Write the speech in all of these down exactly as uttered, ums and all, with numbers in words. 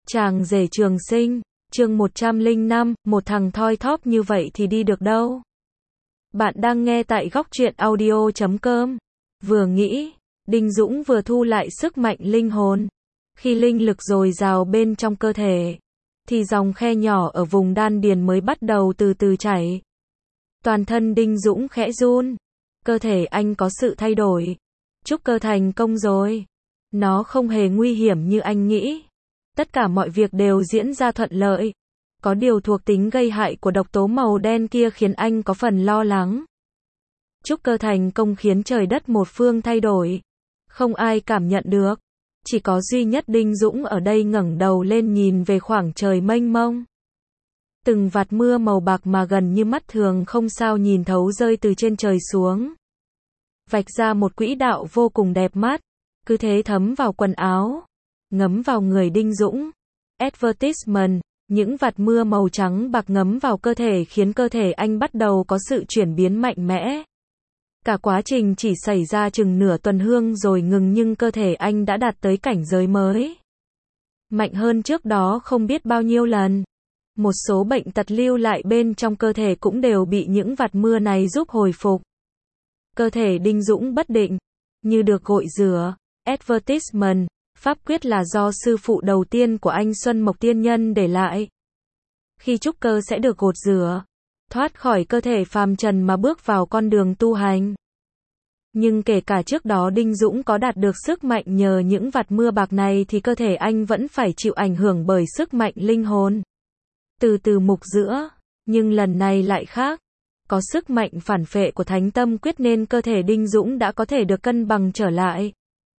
Chàng rể trường sinh, chương một trăm lẻ năm, một thằng thoi thóp như vậy thì đi được đâu. Bạn đang nghe tại góc truyện audio chấm com. Vừa nghĩ, Đinh Dũng vừa thu lại sức mạnh linh hồn. Khi linh lực dồi dào bên trong cơ thể, thì dòng khe nhỏ ở vùng đan điền mới bắt đầu từ từ chảy. Toàn thân Đinh Dũng khẽ run. Cơ thể anh có sự thay đổi. Trúc cơ thành công rồi. Nó không hề nguy hiểm như anh nghĩ. Tất cả mọi việc đều diễn ra thuận lợi. Có điều thuộc tính gây hại của độc tố màu đen kia khiến anh có phần lo lắng. Trúc cơ thành công khiến trời đất một phương thay đổi. Không ai cảm nhận được. Chỉ có duy nhất Đinh Dũng ở đây ngẩng đầu lên nhìn về khoảng trời mênh mông. Từng vạt mưa màu bạc mà gần như mắt thường không sao nhìn thấu rơi từ trên trời xuống. Vạch ra một quỹ đạo vô cùng đẹp mắt. Cứ thế thấm vào quần áo. Ngấm vào người Đinh Dũng. Advertisement, những vạt mưa màu trắng bạc ngấm vào cơ thể khiến cơ thể anh bắt đầu có sự chuyển biến mạnh mẽ. Cả quá trình chỉ xảy ra chừng nửa tuần hương rồi ngừng nhưng cơ thể anh đã đạt tới cảnh giới mới. Mạnh hơn trước đó không biết bao nhiêu lần. Một số bệnh tật lưu lại bên trong cơ thể cũng đều bị những vạt mưa này giúp hồi phục. Cơ thể Đinh Dũng bất định, như được gội rửa. Advertisement, pháp quyết là do sư phụ đầu tiên của anh Xuân Mộc Tiên Nhân để lại. Khi trúc cơ sẽ được gột rửa, thoát khỏi cơ thể phàm trần mà bước vào con đường tu hành. Nhưng kể cả trước đó Đinh Dũng có đạt được sức mạnh nhờ những vạt mưa bạc này thì cơ thể anh vẫn phải chịu ảnh hưởng bởi sức mạnh linh hồn. Từ từ mục giữa, nhưng lần này lại khác. Có sức mạnh phản phệ của Thánh Tâm Quyết nên cơ thể Đinh Dũng đã có thể được cân bằng trở lại.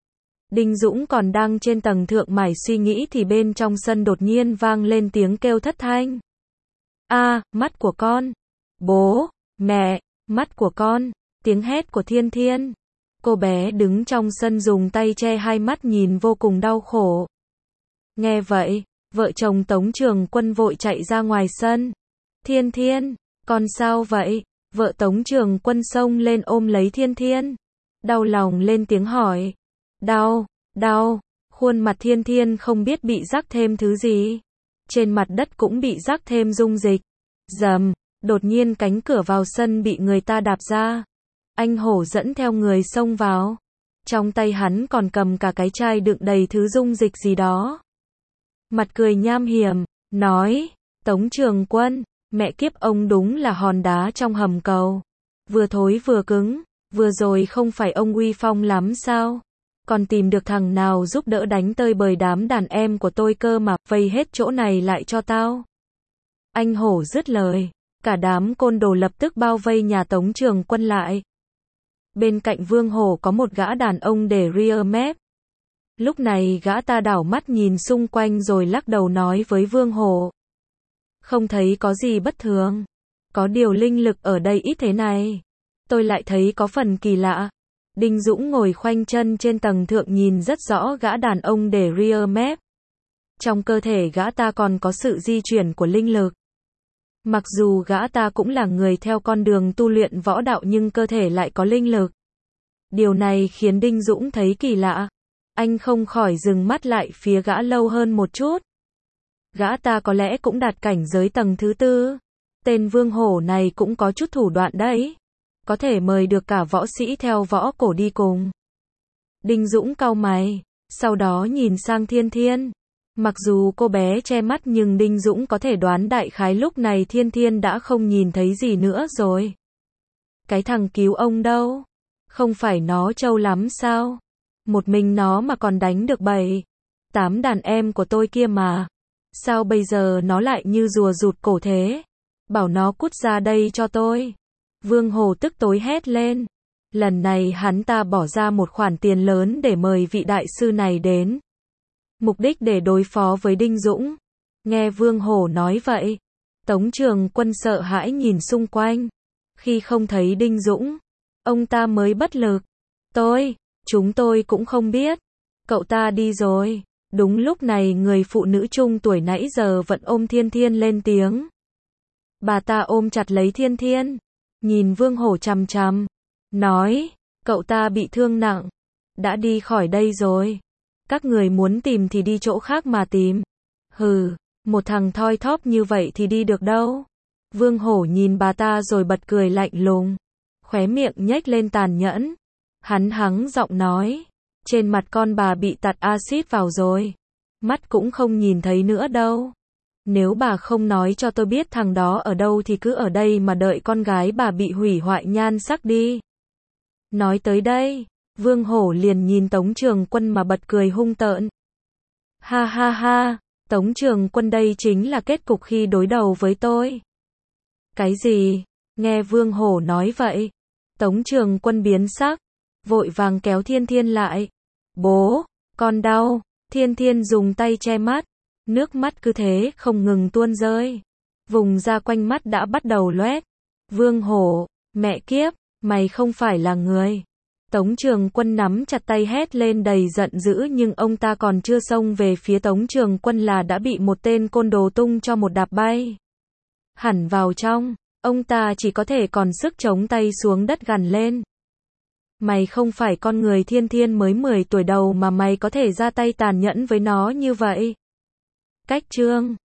Đinh Dũng còn đang trên tầng thượng mải suy nghĩ thì bên trong sân đột nhiên vang lên tiếng kêu thất thanh. A, mắt của con. Bố, mẹ, mắt của con. Tiếng hét của Thiên Thiên. Cô bé đứng trong sân dùng tay che hai mắt nhìn vô cùng đau khổ. Nghe vậy, vợ chồng Tống Trường Quân vội chạy ra ngoài sân. Thiên Thiên, con sao vậy? Vợ Tống Trường Quân xông lên ôm lấy Thiên Thiên. Đau lòng lên tiếng hỏi. Đau, đau, khuôn mặt Thiên Thiên không biết bị rắc thêm thứ gì. Trên mặt đất cũng bị rắc thêm dung dịch. Rầm, đột nhiên cánh cửa vào sân bị người ta đạp ra. Anh Hổ dẫn theo người xông vào. Trong tay hắn còn cầm cả cái chai đựng đầy thứ dung dịch gì đó. Mặt cười nham hiểm, nói, Tống Trường Quân, mẹ kiếp ông đúng là hòn đá trong hầm cầu. Vừa thối vừa cứng, vừa rồi không phải ông uy phong lắm sao? Còn tìm được thằng nào giúp đỡ đánh tơi bời đám đàn em của tôi cơ mà, vây hết chỗ này lại cho tao. Anh Hổ dứt lời, cả đám côn đồ lập tức bao vây nhà Tống Trường Quân lại. Bên cạnh Vương Hổ có một gã đàn ông để rear map. Lúc này gã ta đảo mắt nhìn xung quanh rồi lắc đầu nói với Vương Hổ. Không thấy có gì bất thường. Có điều linh lực ở đây ít thế này. Tôi lại thấy có phần kỳ lạ. Đinh Dũng ngồi khoanh chân trên tầng thượng nhìn rất rõ gã đàn ông để rear map. Trong cơ thể gã ta còn có sự di chuyển của linh lực. Mặc dù gã ta cũng là người theo con đường tu luyện võ đạo nhưng cơ thể lại có linh lực. Điều này khiến Đinh Dũng thấy kỳ lạ. Anh không khỏi dừng mắt lại phía gã lâu hơn một chút. Gã ta có lẽ cũng đạt cảnh giới tầng thứ tư. Tên Vương Hổ này cũng có chút thủ đoạn đấy. Có thể mời được cả võ sĩ theo võ cổ đi cùng. Đinh Dũng cau mày, sau đó nhìn sang Thiên Thiên. Mặc dù cô bé che mắt nhưng Đinh Dũng có thể đoán đại khái lúc này Thiên Thiên đã không nhìn thấy gì nữa rồi. Cái thằng cứu ông đâu? Không phải nó trâu lắm sao? Một mình nó mà còn đánh được bảy, tám đàn em của tôi kia mà. Sao bây giờ nó lại như rùa rụt cổ thế? Bảo nó cút ra đây cho tôi. Vương Hổ tức tối hét lên. Lần này hắn ta bỏ ra một khoản tiền lớn để mời vị đại sư này đến. Mục đích để đối phó với Đinh Dũng. Nghe Vương Hổ nói vậy, Tống Trường Quân sợ hãi nhìn xung quanh. Khi không thấy Đinh Dũng, ông ta mới bất lực. Tôi, chúng tôi cũng không biết. Cậu ta đi rồi. Đúng lúc này người phụ nữ trung tuổi nãy giờ vẫn ôm Thiên Thiên lên tiếng. Bà ta ôm chặt lấy Thiên Thiên. Nhìn Vương Hổ chằm chằm. Nói, cậu ta bị thương nặng. Đã đi khỏi đây rồi. Các người muốn tìm thì đi chỗ khác mà tìm. Hừ, một thằng thoi thóp như vậy thì đi được đâu. Vương Hổ nhìn bà ta rồi bật cười lạnh lùng, khóe miệng nhếch lên tàn nhẫn. Hắn hắng giọng nói, trên mặt con bà bị tạt axit vào rồi, mắt cũng không nhìn thấy nữa đâu. Nếu bà không nói cho tôi biết thằng đó ở đâu thì cứ ở đây mà đợi con gái bà bị hủy hoại nhan sắc đi. Nói tới đây, Vương Hổ liền nhìn Tống Trường Quân mà bật cười hung tợn. Ha ha ha, Tống Trường Quân, đây chính là kết cục khi đối đầu với tôi. Cái gì? Nghe Vương Hổ nói vậy, Tống Trường Quân biến sắc, vội vàng kéo Thiên Thiên lại. Bố, con đau. Thiên Thiên dùng tay che mắt, nước mắt cứ thế không ngừng tuôn rơi. Vùng da quanh mắt đã bắt đầu loét. Vương Hổ, mẹ kiếp, mày không phải là người. Tống Trường Quân nắm chặt tay hét lên đầy giận dữ, nhưng ông ta còn chưa xông về phía Tống Trường Quân là đã bị một tên côn đồ tung cho một đạp bay hẳn vào trong. Ông ta chỉ có thể còn sức chống tay xuống đất gằn lên. Mày không phải con người, Thiên Thiên mới mười tuổi đầu mà mày có thể ra tay tàn nhẫn với nó như vậy. Cách chương